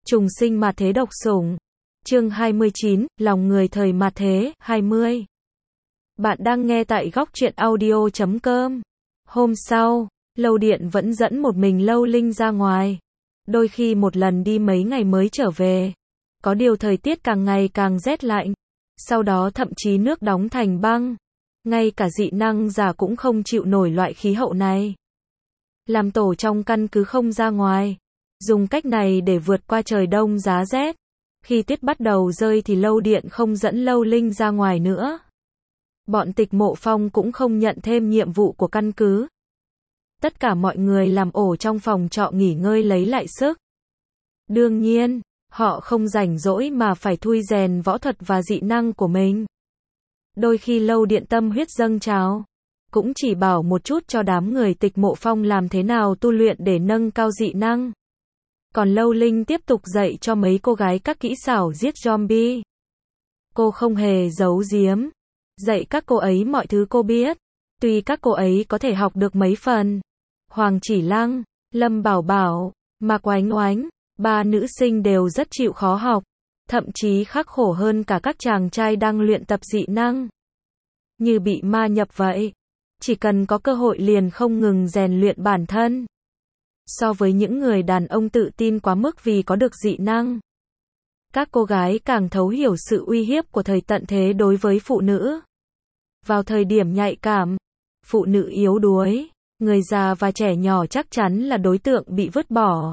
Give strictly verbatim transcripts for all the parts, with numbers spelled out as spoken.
Trùng sinh mà thế độc sủng. Chương hai mươi chín, lòng người thời mà thế, hai mươi. Bạn đang nghe tại góc truyện audio chấm com. Hôm sau, Lâu Điện vẫn dẫn một mình Lâu Linh ra ngoài. Đôi khi một lần đi mấy ngày mới trở về. Có điều thời tiết càng ngày càng rét lạnh. Sau đó thậm chí nước đóng thành băng. Ngay cả dị năng giả cũng không chịu nổi loại khí hậu này. Làm tổ trong căn cứ không ra ngoài. Dùng cách này để vượt qua trời đông giá rét. Khi tiết bắt đầu rơi thì Lâu Điện không dẫn Lâu Linh ra ngoài nữa. Bọn Tịch Mộ Phong cũng không nhận thêm nhiệm vụ của căn cứ. Tất cả mọi người làm ổ trong phòng trọ nghỉ ngơi lấy lại sức. Đương nhiên, họ không rảnh rỗi mà phải thui rèn võ thuật và dị năng của mình. Đôi khi Lâu Điện tâm huyết dâng trào, cũng chỉ bảo một chút cho đám người Tịch Mộ Phong làm thế nào tu luyện để nâng cao dị năng. Còn Lâu Linh tiếp tục dạy cho mấy cô gái các kỹ xảo giết zombie. Cô không hề giấu giếm, dạy các cô ấy mọi thứ cô biết. Tuy các cô ấy có thể học được mấy phần. Hoàng Chỉ Lăng, Lâm Bảo Bảo, Mạc Oánh Oánh, ba nữ sinh đều rất chịu khó học, thậm chí khắc khổ hơn cả các chàng trai đang luyện tập dị năng. Như bị ma nhập vậy, chỉ cần có cơ hội liền không ngừng rèn luyện bản thân. So với những người đàn ông tự tin quá mức vì có được dị năng, các cô gái càng thấu hiểu sự uy hiếp của thời tận thế đối với phụ nữ. Vào thời điểm nhạy cảm, phụ nữ yếu đuối, người già và trẻ nhỏ chắc chắn là đối tượng bị vứt bỏ.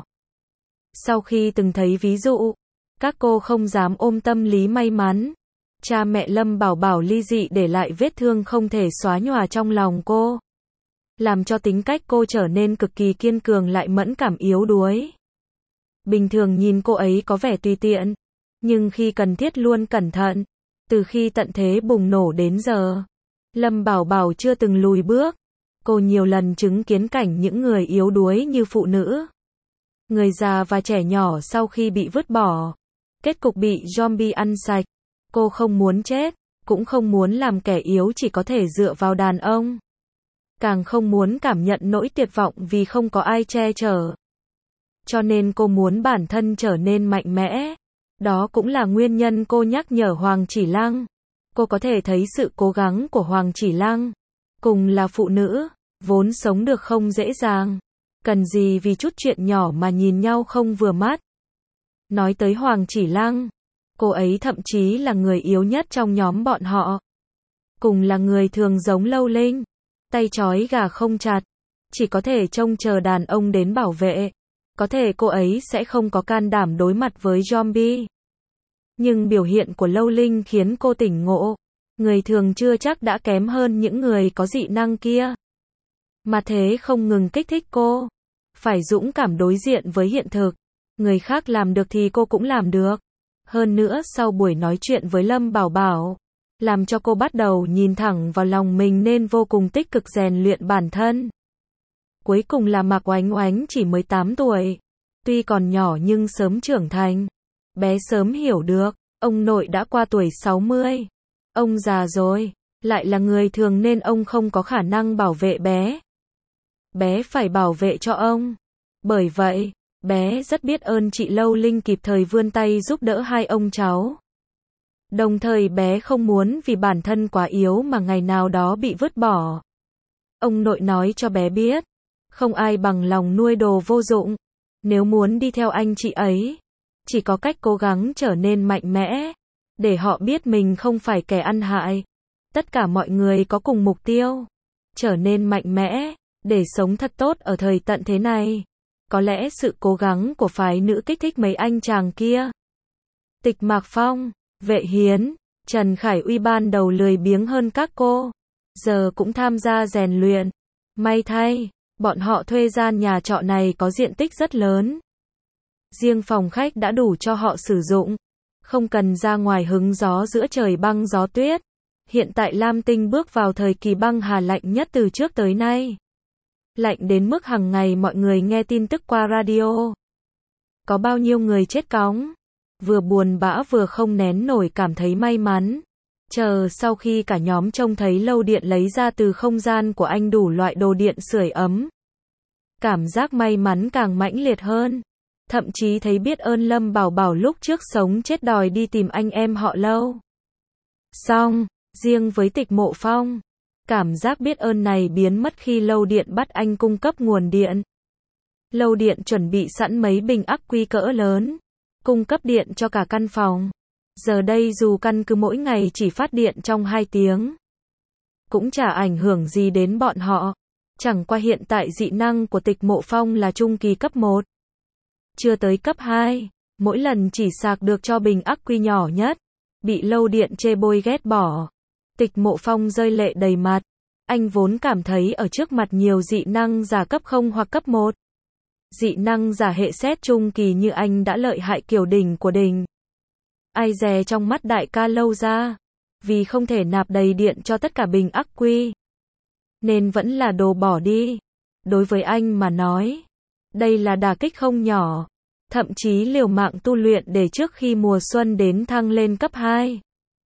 Sau khi từng thấy ví dụ, các cô không dám ôm tâm lý may mắn. Cha mẹ Lâm Bảo Bảo ly dị để lại vết thương không thể xóa nhòa trong lòng cô, làm cho tính cách cô trở nên cực kỳ kiên cường lại mẫn cảm yếu đuối. Bình thường nhìn cô ấy có vẻ tùy tiện, nhưng khi cần thiết luôn cẩn thận. Từ khi tận thế bùng nổ đến giờ, Lâm Bảo Bảo chưa từng lùi bước. Cô nhiều lần chứng kiến cảnh những người yếu đuối như phụ nữ, người già và trẻ nhỏ sau khi bị vứt bỏ, kết cục bị zombie ăn sạch. Cô không muốn chết, cũng không muốn làm kẻ yếu chỉ có thể dựa vào đàn ông. Càng không muốn cảm nhận nỗi tuyệt vọng vì không có ai che chở. Cho nên cô muốn bản thân trở nên mạnh mẽ. Đó cũng là nguyên nhân cô nhắc nhở Hoàng Chỉ Lăng. Cô có thể thấy sự cố gắng của Hoàng Chỉ Lăng. Cùng là phụ nữ, vốn sống được không dễ dàng. Cần gì vì chút chuyện nhỏ mà nhìn nhau không vừa mắt. Nói tới Hoàng Chỉ Lăng, cô ấy thậm chí là người yếu nhất trong nhóm bọn họ. Cùng là người thường giống Lâu Linh, tay trói gà không chặt, chỉ có thể trông chờ đàn ông đến bảo vệ. Có thể cô ấy sẽ không có can đảm đối mặt với zombie. Nhưng biểu hiện của Lâu Linh khiến cô tỉnh ngộ. Người thường chưa chắc đã kém hơn những người có dị năng kia. Mà thế không ngừng kích thích cô. Phải dũng cảm đối diện với hiện thực. Người khác làm được thì cô cũng làm được. Hơn nữa sau buổi nói chuyện với Lâm Bảo Bảo, làm cho cô bắt đầu nhìn thẳng vào lòng mình nên vô cùng tích cực rèn luyện bản thân. Cuối cùng là Mạc Oánh Oánh chỉ mới tám tuổi. Tuy còn nhỏ nhưng sớm trưởng thành. Bé sớm hiểu được, ông nội đã qua tuổi sáu mươi. Ông già rồi, lại là người thường nên ông không có khả năng bảo vệ bé. Bé phải bảo vệ cho ông. Bởi vậy, bé rất biết ơn chị Lâu Linh kịp thời vươn tay giúp đỡ hai ông cháu. Đồng thời bé không muốn vì bản thân quá yếu mà ngày nào đó bị vứt bỏ. Ông nội nói cho bé biết, không ai bằng lòng nuôi đồ vô dụng. Nếu muốn đi theo anh chị ấy, chỉ có cách cố gắng trở nên mạnh mẽ, để họ biết mình không phải kẻ ăn hại. Tất cả mọi người có cùng mục tiêu, trở nên mạnh mẽ, để sống thật tốt ở thời tận thế này. Có lẽ sự cố gắng của phái nữ kích thích mấy anh chàng kia. Tịch Mạc Phong, Vệ Hiến, Trần Khải Uy ban đầu lười biếng hơn các cô, giờ cũng tham gia rèn luyện. May thay, bọn họ thuê gian nhà trọ này có diện tích rất lớn. Riêng phòng khách đã đủ cho họ sử dụng, không cần ra ngoài hứng gió giữa trời băng gió tuyết. Hiện tại Lam Tinh bước vào thời kỳ băng hà lạnh nhất từ trước tới nay. Lạnh đến mức hàng ngày mọi người nghe tin tức qua radio. Có bao nhiêu người chết cóng. Vừa buồn bã vừa không nén nổi cảm thấy may mắn. Chờ sau khi cả nhóm trông thấy Lâu Điện lấy ra từ không gian của anh đủ loại đồ điện sưởi ấm. Cảm giác may mắn càng mãnh liệt hơn. Thậm chí thấy biết ơn Lâm Bảo Bảo lúc trước sống chết đòi đi tìm anh em họ Lâu. Xong, riêng với Tịch Mộ Phong, cảm giác biết ơn này biến mất khi Lâu Điện bắt anh cung cấp nguồn điện. Lâu Điện chuẩn bị sẵn mấy bình ắc quy cỡ lớn, cung cấp điện cho cả căn phòng. Giờ đây dù căn cứ mỗi ngày chỉ phát điện trong hai tiếng, cũng chả ảnh hưởng gì đến bọn họ. Chẳng qua hiện tại dị năng của Tịch Mộ Phong là trung kỳ cấp một, chưa tới cấp hai, mỗi lần chỉ sạc được cho bình ắc quy nhỏ nhất, bị Lâu Điện chê bôi ghét bỏ. Tịch Mộ Phong rơi lệ đầy mặt, anh vốn cảm thấy ở trước mặt nhiều dị năng giả cấp không hoặc cấp một. Dị năng giả hệ xét trung kỳ như anh đã lợi hại kiểu đỉnh của đỉnh. Ai dè trong mắt đại ca Lâu ra, vì không thể nạp đầy điện cho tất cả bình ắc quy, nên vẫn là đồ bỏ đi. Đối với anh mà nói, đây là đả kích không nhỏ, thậm chí liều mạng tu luyện để trước khi mùa xuân đến thăng lên cấp hai.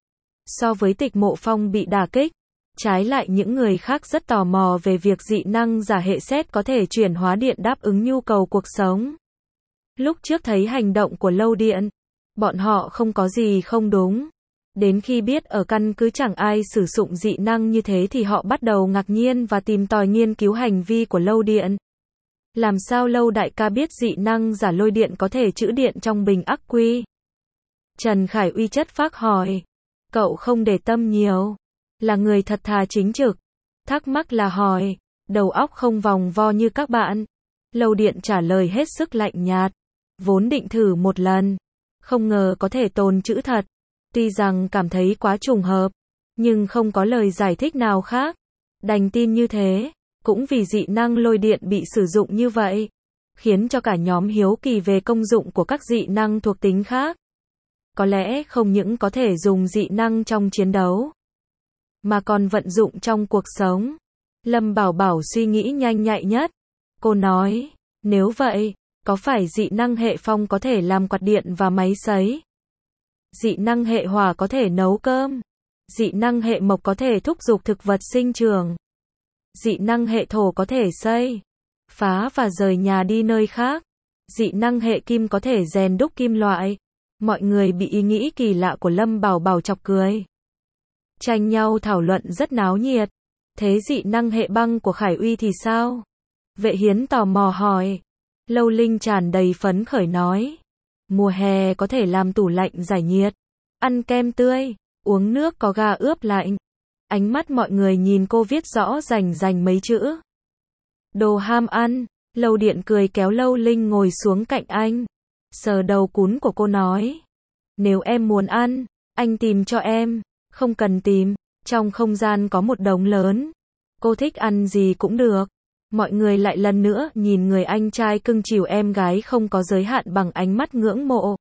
So với Tịch Mộ Phong bị đả kích, trái lại những người khác rất tò mò về việc dị năng giả hệ xét có thể chuyển hóa điện đáp ứng nhu cầu cuộc sống. Lúc trước thấy hành động của Lâu Điện, bọn họ không có gì không đúng. Đến khi biết ở căn cứ chẳng ai sử dụng dị năng như thế thì họ bắt đầu ngạc nhiên và tìm tòi nghiên cứu hành vi của Lâu Điện. Làm sao Lâu đại ca biết dị năng giả lôi điện có thể trữ điện trong bình ắc quy? Trần Khải Uy chất phác hỏi. Cậu không để tâm nhiều, là người thật thà chính trực. Thắc mắc là hỏi, đầu óc không vòng vo như các bạn. Lâu Điện trả lời hết sức lạnh nhạt. Vốn định thử một lần, không ngờ có thể tồn trữ thật. Tuy rằng cảm thấy quá trùng hợp, nhưng không có lời giải thích nào khác. Đành tin như thế, cũng vì dị năng lôi điện bị sử dụng như vậy, khiến cho cả nhóm hiếu kỳ về công dụng của các dị năng thuộc tính khác. Có lẽ không những có thể dùng dị năng trong chiến đấu, mà còn vận dụng trong cuộc sống. Lâm Bảo Bảo suy nghĩ nhanh nhạy nhất. Cô nói, nếu vậy, có phải dị năng hệ phong có thể làm quạt điện và máy sấy? Dị năng hệ hỏa có thể nấu cơm. Dị năng hệ mộc có thể thúc giục thực vật sinh trưởng. Dị năng hệ thổ có thể xây, phá và rời nhà đi nơi khác. Dị năng hệ kim có thể rèn đúc kim loại. Mọi người bị ý nghĩ kỳ lạ của Lâm Bảo Bảo chọc cười. Tranh nhau thảo luận rất náo nhiệt. Thế dị năng hệ băng của Khải Uy thì sao? Vệ Hiến tò mò hỏi. Lâu Linh tràn đầy phấn khởi nói. Mùa hè có thể làm tủ lạnh giải nhiệt, ăn kem tươi, uống nước có ga ướp lạnh. Ánh mắt mọi người nhìn cô viết rõ rành rành mấy chữ. Đồ ham ăn. Lâu Điện cười kéo Lâu Linh ngồi xuống cạnh anh, sờ đầu cún của cô nói. Nếu em muốn ăn, anh tìm cho em. Không cần tìm, trong không gian có một đống lớn. Cô thích ăn gì cũng được. Mọi người lại lần nữa nhìn người anh trai cưng chiều em gái không có giới hạn bằng ánh mắt ngưỡng mộ.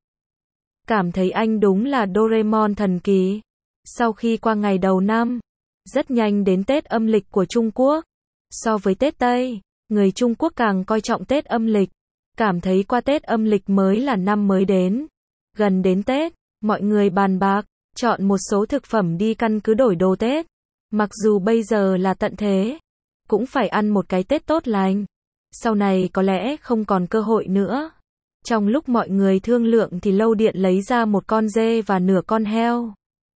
Cảm thấy anh đúng là Doraemon thần kỳ. Sau khi qua ngày đầu năm, rất nhanh đến Tết âm lịch của Trung Quốc. So với Tết Tây, người Trung Quốc càng coi trọng Tết âm lịch. Cảm thấy qua Tết âm lịch mới là năm mới đến. Gần đến Tết, mọi người bàn bạc, chọn một số thực phẩm đi căn cứ đổi đồ Tết. Mặc dù bây giờ là tận thế, cũng phải ăn một cái Tết tốt lành. Sau này có lẽ không còn cơ hội nữa. Trong lúc mọi người thương lượng thì Lâu Điện lấy ra một con dê và nửa con heo.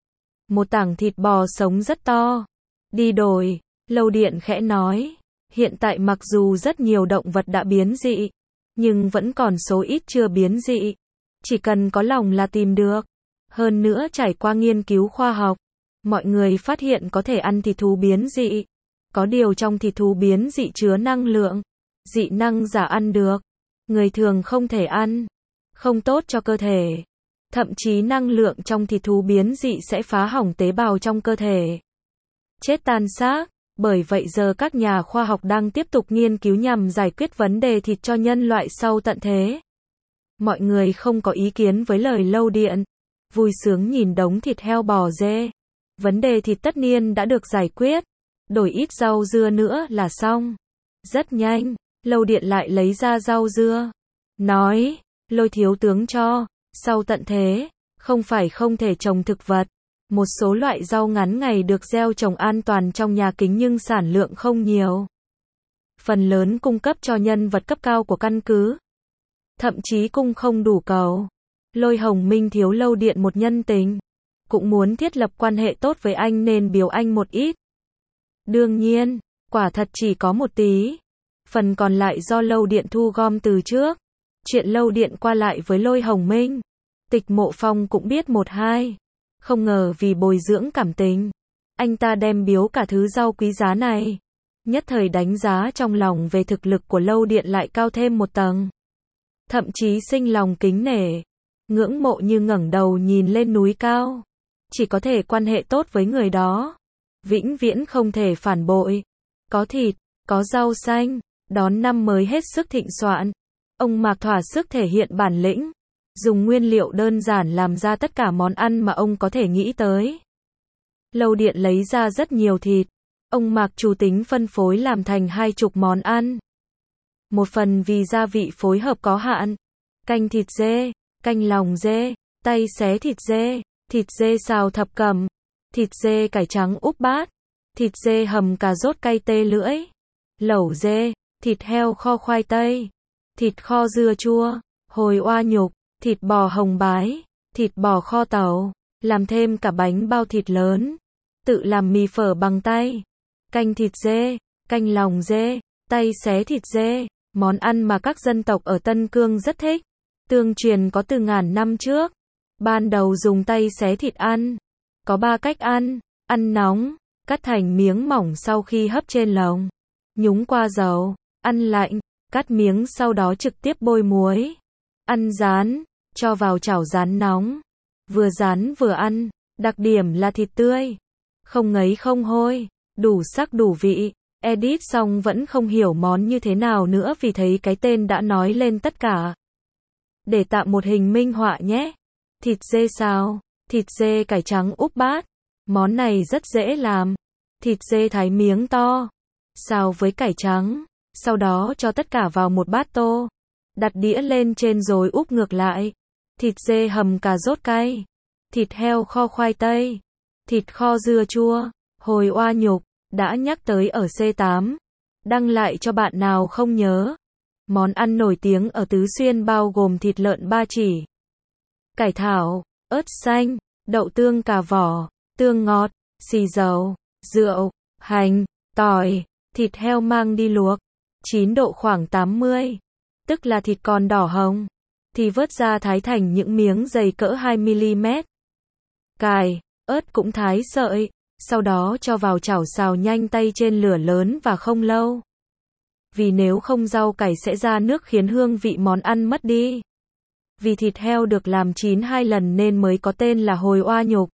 Một tảng thịt bò sống rất to. Đi đổi, Lâu Điện khẽ nói. Hiện tại mặc dù rất nhiều động vật đã biến dị, nhưng vẫn còn số ít chưa biến dị. Chỉ cần có lòng là tìm được. Hơn nữa trải qua nghiên cứu khoa học, mọi người phát hiện có thể ăn thịt thú biến dị. Có điều trong thịt thú biến dị chứa năng lượng. Dị năng giả ăn được, người thường không thể ăn. Không tốt cho cơ thể. Thậm chí năng lượng trong thịt thú biến dị sẽ phá hỏng tế bào trong cơ thể, chết tan xác. Bởi vậy giờ các nhà khoa học đang tiếp tục nghiên cứu nhằm giải quyết vấn đề thịt cho nhân loại sau tận thế. Mọi người không có ý kiến với lời Lâu Điện. Vui sướng nhìn đống thịt heo bò dê. Vấn đề thịt tất niên đã được giải quyết. Đổi ít rau dưa nữa là xong. Rất nhanh, Lâu Điện lại lấy ra rau dưa. Nói, Lôi thiếu tướng cho, sau tận thế, không phải không thể trồng thực vật. Một số loại rau ngắn ngày được gieo trồng an toàn trong nhà kính nhưng sản lượng không nhiều. Phần lớn cung cấp cho nhân vật cấp cao của căn cứ. thậm chí cung không đủ cầu. Lôi Hồng Minh thiếu Lâu Điện một nhân tình, cũng muốn thiết lập quan hệ tốt với anh nên biếu anh một ít. Đương nhiên, quả thật chỉ có một tí. Phần còn lại do Lâu Điện thu gom từ trước. Chuyện Lâu Điện qua lại với Lôi Hồng Minh, Tịch Mộ Phong cũng biết một hai. Không ngờ vì bồi dưỡng cảm tình, anh ta đem biếu cả thứ rau quý giá này. Nhất thời đánh giá trong lòng về thực lực của Lâu Điện lại cao thêm một tầng. Thậm chí sinh lòng kính nể, ngưỡng mộ như ngẩng đầu nhìn lên núi cao. Chỉ có thể quan hệ tốt với người đó, vĩnh viễn không thể phản bội. Có thịt, có rau xanh, đón năm mới hết sức thịnh soạn. Ông Mạc thỏa sức thể hiện bản lĩnh, dùng nguyên liệu đơn giản làm ra tất cả món ăn mà ông có thể nghĩ tới. Lâu Điện lấy ra rất nhiều thịt, ông Mạc chủ tính phân phối làm thành hai chục món ăn. Một phần vì gia vị phối hợp có hạn, canh thịt dê, canh lòng dê, tay xé thịt dê, thịt dê xào thập cẩm, thịt dê cải trắng úp bát, thịt dê hầm cà rốt cay tê lưỡi, lẩu dê, thịt heo kho khoai tây, thịt kho dưa chua, hồi oa nhục, thịt bò hồng bái, thịt bò kho tàu, làm thêm cả bánh bao thịt lớn, tự làm mì phở bằng tay, canh thịt dê, canh lòng dê, tay xé thịt dê, món ăn mà các dân tộc ở Tân Cương rất thích, tương truyền có từ ngàn năm trước. Ban đầu dùng tay xé thịt ăn, có ba cách ăn: ăn nóng, cắt thành miếng mỏng sau khi hấp trên lồng, nhúng qua dầu; ăn lạnh, cắt miếng sau đó trực tiếp bôi muối; ăn rán, cho vào chảo rán nóng, vừa rán vừa ăn, đặc điểm là thịt tươi, không ngấy không hôi, đủ sắc đủ vị. Edit xong vẫn không hiểu món như thế nào nữa vì thấy cái tên đã nói lên tất cả. Để tạo một hình minh họa nhé. Thịt dê xào, thịt dê cải trắng úp bát. Món này rất dễ làm. Thịt dê thái miếng to, xào với cải trắng, sau đó cho tất cả vào một bát tô, đặt đĩa lên trên rồi úp ngược lại. Thịt dê hầm cà rốt cay, thịt heo kho khoai tây, thịt kho dưa chua, hồi oa nhục, đã nhắc tới ở C tám. Đăng lại cho bạn nào không nhớ. Món ăn nổi tiếng ở Tứ Xuyên bao gồm thịt lợn ba chỉ, cải thảo, ớt xanh, đậu tương cà vỏ, tương ngọt, xì dầu, rượu, hành, tỏi, thịt heo mang đi luộc, chín độ khoảng tám mươi, tức là thịt còn đỏ hồng, thì vớt ra thái thành những miếng dày cỡ hai mi-li-mét. Cải, ớt cũng thái sợi, sau đó cho vào chảo xào nhanh tay trên lửa lớn và không lâu. Vì nếu không rau cải sẽ ra nước khiến hương vị món ăn mất đi. Vì thịt heo được làm chín hai lần nên mới có tên là hồi oa nhục.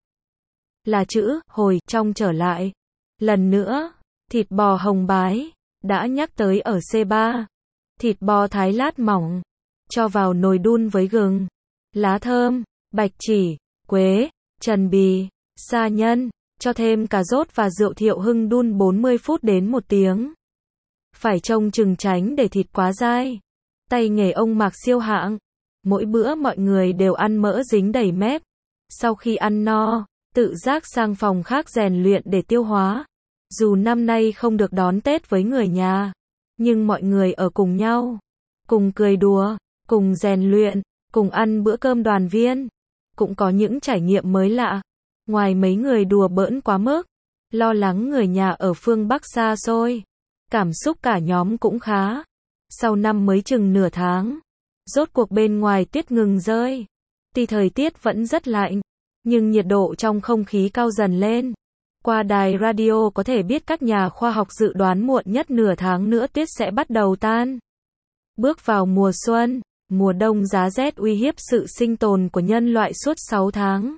Là chữ hồi trong trở lại. Lần nữa, thịt bò hồng bái, đã nhắc tới ở C ba. Thịt bò thái lát mỏng, cho vào nồi đun với gừng, lá thơm, bạch chỉ, quế, trần bì, sa nhân, cho thêm cà rốt và rượu Thiệu Hưng đun bốn mươi phút đến một tiếng. Phải trông chừng tránh để thịt quá dai. Tay nghề ông Mạc siêu hạng. Mỗi bữa mọi người đều ăn mỡ dính đầy mép. Sau khi ăn no, tự giác sang phòng khác rèn luyện để tiêu hóa. Dù năm nay không được đón Tết với người nhà, nhưng mọi người ở cùng nhau, cùng cười đùa, cùng rèn luyện, cùng ăn bữa cơm đoàn viên, cũng có những trải nghiệm mới lạ. Ngoài mấy người đùa bỡn quá mức, lo lắng người nhà ở phương Bắc xa xôi, cảm xúc cả nhóm cũng khá. Sau năm mới chừng nửa tháng, rốt cuộc bên ngoài tuyết ngừng rơi. Tuy thời tiết vẫn rất lạnh, nhưng nhiệt độ trong không khí cao dần lên. Qua đài radio có thể biết các nhà khoa học dự đoán muộn nhất nửa tháng nữa tuyết sẽ bắt đầu tan. Bước vào mùa xuân, mùa đông giá rét uy hiếp sự sinh tồn của nhân loại suốt sáu tháng.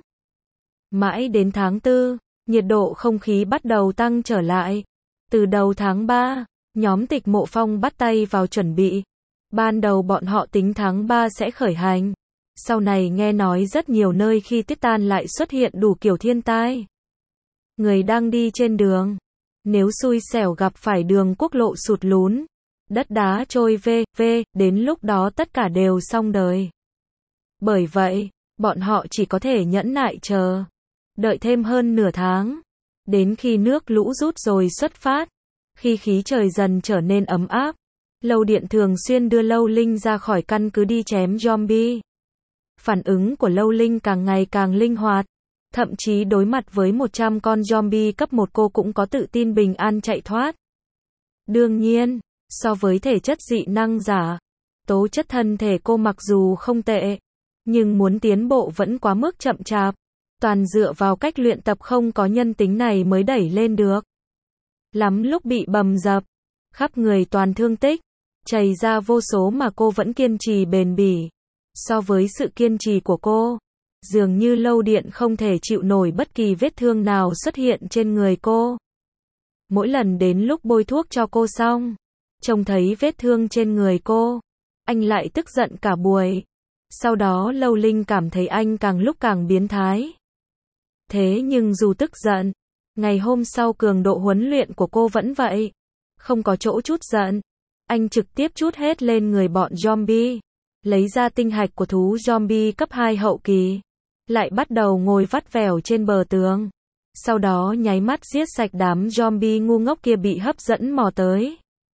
Mãi đến tháng tư, nhiệt độ không khí bắt đầu tăng trở lại. Từ đầu tháng ba, nhóm Tịch Mộ Phong bắt tay vào chuẩn bị. Ban đầu bọn họ tính tháng ba sẽ khởi hành. Sau này nghe nói rất nhiều nơi khi tuyết tan lại xuất hiện đủ kiểu thiên tai. Người đang đi trên đường, nếu xui xẻo gặp phải đường quốc lộ sụt lún, đất đá trôi về, về, đến lúc đó tất cả đều xong đời. Bởi vậy, bọn họ chỉ có thể nhẫn nại chờ. Đợi thêm hơn nửa tháng. Đến khi nước lũ rút rồi xuất phát. Khi khí trời dần trở nên ấm áp. Lâu Điện thường xuyên đưa Lâu Linh ra khỏi căn cứ đi chém zombie. Phản ứng của Lâu Linh càng ngày càng linh hoạt. Thậm chí đối mặt với một trăm con zombie cấp một cô cũng có tự tin bình an chạy thoát. Đương nhiên, so với thể chất dị năng giả, tố chất thân thể cô mặc dù không tệ, nhưng muốn tiến bộ vẫn quá mức chậm chạp. Toàn dựa vào cách luyện tập không có nhân tính này mới đẩy lên được. Lắm lúc bị bầm dập, khắp người toàn thương tích, chảy ra vô số mà cô vẫn kiên trì bền bỉ. So với sự kiên trì của cô, dường như Lâu Điện không thể chịu nổi bất kỳ vết thương nào xuất hiện trên người cô. Mỗi lần đến lúc bôi thuốc cho cô xong, trông thấy vết thương trên người cô, anh lại tức giận cả buổi. Sau đó Lâu Linh cảm thấy anh càng lúc càng biến thái. Thế nhưng dù tức giận, ngày hôm sau cường độ huấn luyện của cô vẫn vậy. Không có chỗ trút giận. Anh trực tiếp trút hết lên người bọn zombie. Lấy ra tinh hạch của thú zombie cấp hai hậu kỳ. Lại bắt đầu ngồi vắt vẻo trên bờ tường. Sau đó nháy mắt giết sạch đám zombie ngu ngốc kia bị hấp dẫn mò tới.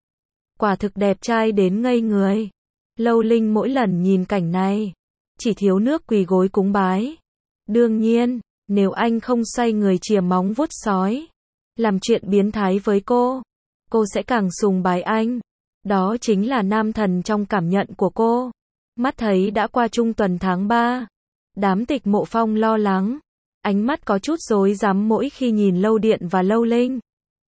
Quả thực đẹp trai đến ngây người. Lâu Linh mỗi lần nhìn cảnh này, chỉ thiếu nước quỳ gối cúng bái. Đương nhiên, nếu anh không xoay người chìa móng vuốt sói, làm chuyện biến thái với cô, cô sẽ càng sùng bái anh. Đó chính là nam thần trong cảm nhận của cô. Mắt thấy đã qua trung tuần tháng ba. Đám Tịch Mộ Phong lo lắng. Ánh mắt có chút rối rắm mỗi khi nhìn Lâu Điện và Lâu Linh.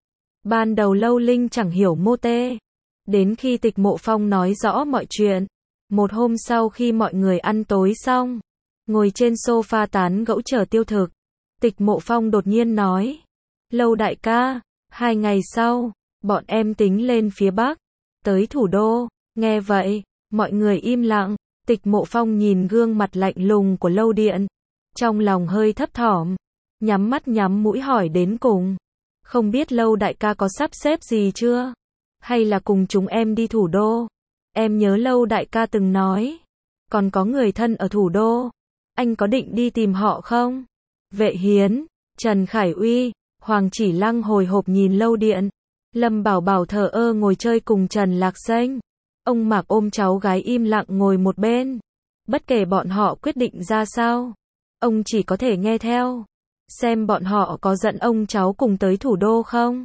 Ban đầu Lâu Linh chẳng hiểu mô tê. Đến khi Tịch Mộ Phong nói rõ mọi chuyện. Một hôm sau khi mọi người ăn tối xong, ngồi trên sofa tán gẫu chờ tiêu thực, Tịch Mộ Phong đột nhiên nói: Lâu đại ca, hai ngày sau, bọn em tính lên phía Bắc, tới thủ đô. Nghe vậy, mọi người im lặng. Tịch Mộ Phong nhìn gương mặt lạnh lùng của Lâu Điện, trong lòng hơi thấp thỏm, nhắm mắt nhắm mũi hỏi đến cùng: Không biết Lâu đại ca có sắp xếp gì chưa? Hay là cùng chúng em đi thủ đô? Em nhớ Lâu đại ca từng nói, còn có người thân ở thủ đô. Anh có định đi tìm họ không? Vệ Hiến, Trần Khải Uy, Hoàng Chỉ Lăng hồi hộp nhìn Lâu Điện. Lâm Bảo Bảo thờ ơ ngồi chơi cùng Trần Lạc Xanh. Ông Mạc ôm cháu gái im lặng ngồi một bên. Bất kể bọn họ quyết định ra sao, ông chỉ có thể nghe theo. Xem bọn họ có dẫn ông cháu cùng tới thủ đô không?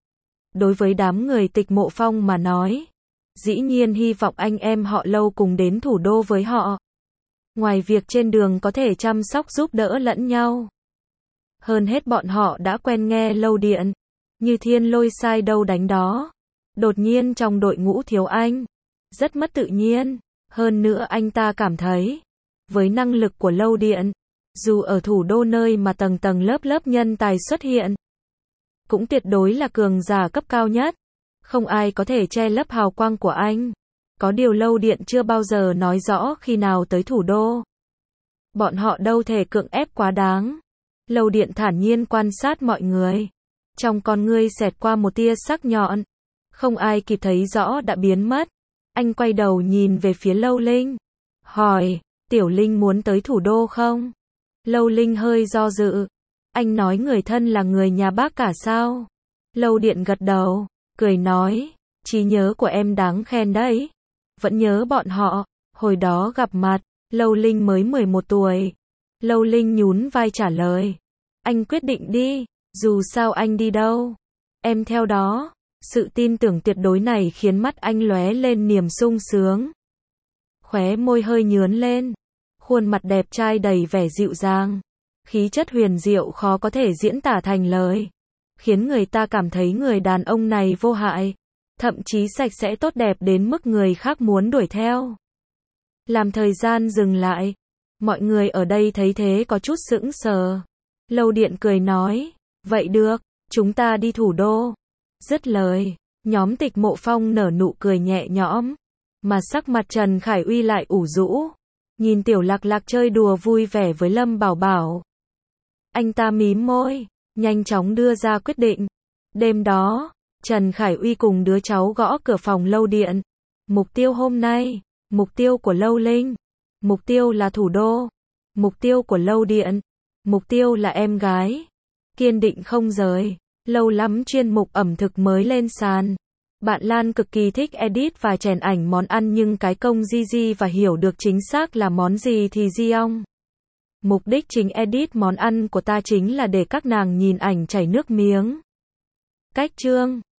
Đối với đám người Tịch Mộ Phong mà nói, dĩ nhiên hy vọng anh em họ Lâu cùng đến thủ đô với họ. Ngoài việc trên đường có thể chăm sóc giúp đỡ lẫn nhau. Hơn hết bọn họ đã quen nghe Lâu Điện, như thiên lôi sai đâu đánh đó. Đột nhiên trong đội ngũ thiếu anh, rất mất tự nhiên. Hơn nữa anh ta cảm thấy, với năng lực của Lâu Điện, dù ở thủ đô nơi mà tầng tầng lớp lớp nhân tài xuất hiện, cũng tuyệt đối là cường giả cấp cao nhất. Không ai có thể che lấp hào quang của anh. Có điều Lâu Điện chưa bao giờ nói rõ khi nào tới thủ đô. Bọn họ đâu thể cưỡng ép quá đáng. Lâu Điện thản nhiên quan sát mọi người. Trong con ngươi xẹt qua một tia sắc nhọn. Không ai kịp thấy rõ đã biến mất. Anh quay đầu nhìn về phía Lâu Linh. Hỏi, Tiểu Linh muốn tới thủ đô không? Lâu Linh hơi do dự. Anh nói người thân là người nhà bác cả sao? Lâu Điện gật đầu, cười nói, trí nhớ của em đáng khen đấy. Vẫn nhớ bọn họ, hồi đó gặp mặt, Lâu Linh mới mười một tuổi. Lâu Linh nhún vai trả lời. Anh quyết định đi, dù sao anh đi đâu, em theo đó. Sự tin tưởng tuyệt đối này khiến mắt anh lóe lên niềm sung sướng. Khóe môi hơi nhướn lên, khuôn mặt đẹp trai đầy vẻ dịu dàng. Khí chất huyền diệu khó có thể diễn tả thành lời, khiến người ta cảm thấy người đàn ông này vô hại, thậm chí sạch sẽ tốt đẹp đến mức người khác muốn đuổi theo. Làm thời gian dừng lại, mọi người ở đây thấy thế có chút sững sờ. Lâu Điện cười nói, vậy được, chúng ta đi thủ đô. Dứt lời, nhóm Tịch Mộ Phong nở nụ cười nhẹ nhõm, mà sắc mặt Trần Khải Uy lại ủ rũ, nhìn Tiểu Lạc Lạc chơi đùa vui vẻ với Lâm Bảo Bảo. Anh ta mím môi, nhanh chóng đưa ra quyết định. Đêm đó, Trần Khải Uy cùng đứa cháu gõ cửa phòng Lâu Điện. Mục tiêu hôm nay, mục tiêu của Lâu Linh, mục tiêu là thủ đô, mục tiêu của Lâu Điện, mục tiêu là em gái. Kiên định không rời. Lâu lắm chuyên mục ẩm thực mới lên sàn. Bạn Lan cực kỳ thích edit và chèn ảnh món ăn nhưng cái công Gigi và hiểu được chính xác là món gì thì Giong. Mục đích chính edit món ăn của ta chính là để các nàng nhìn ảnh chảy nước miếng. Cách chương